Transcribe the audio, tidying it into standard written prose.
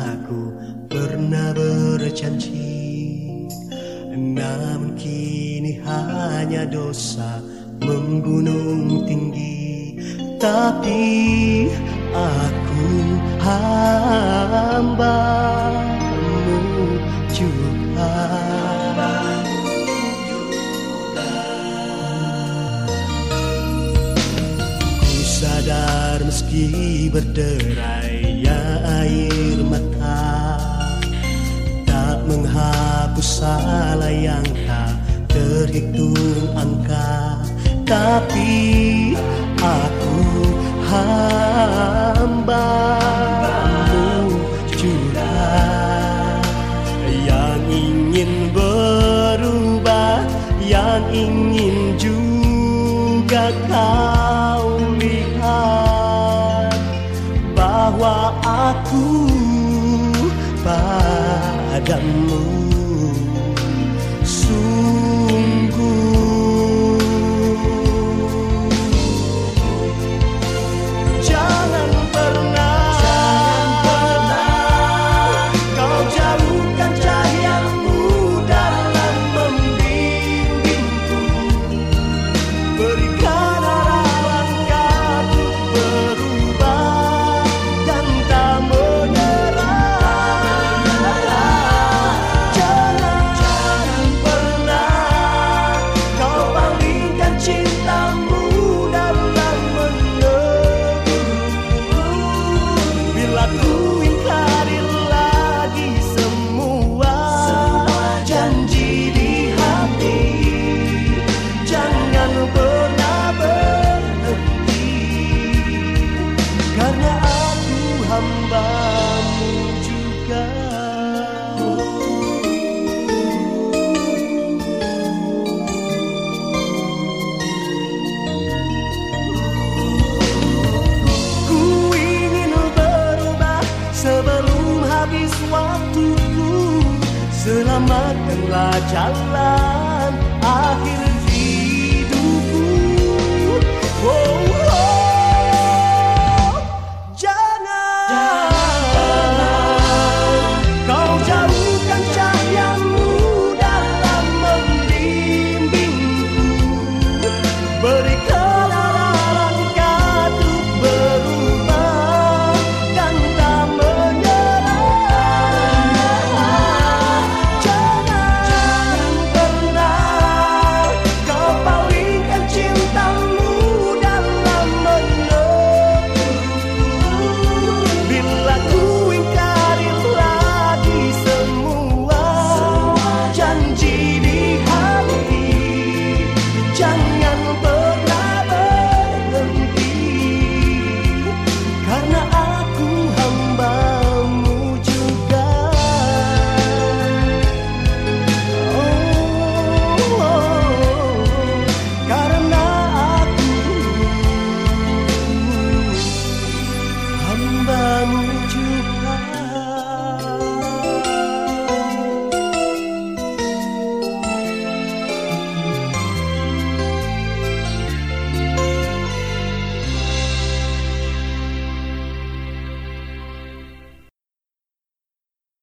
aku pernah berjanji, namun kini hanya dosa menggunung tinggi. Tapi aku hamba-Mu juga. Ku sadar meski berderai air mata, tak menghapus salah yang tak terhitung angka. Tapi aku hamba-Mu juga, yang ingin berubah, yang ingin juga Kau lihat bahwa aku padamu sungguh. Jangan pernah Kau jauhkan cahaya-Mu dalam membimbingku. Berikan harapan Kau berubah dan tak menyerah. Jangan pernah Kau palingkan cinta-Mu dalam menegurku. Bila ku ingkari lagi semua janji di hati, jangan pernah berhenti, karena aku hamba-Mu juga. Ku ingin berubah sebelum habis waktuku. Selamatkanlah jalan akhir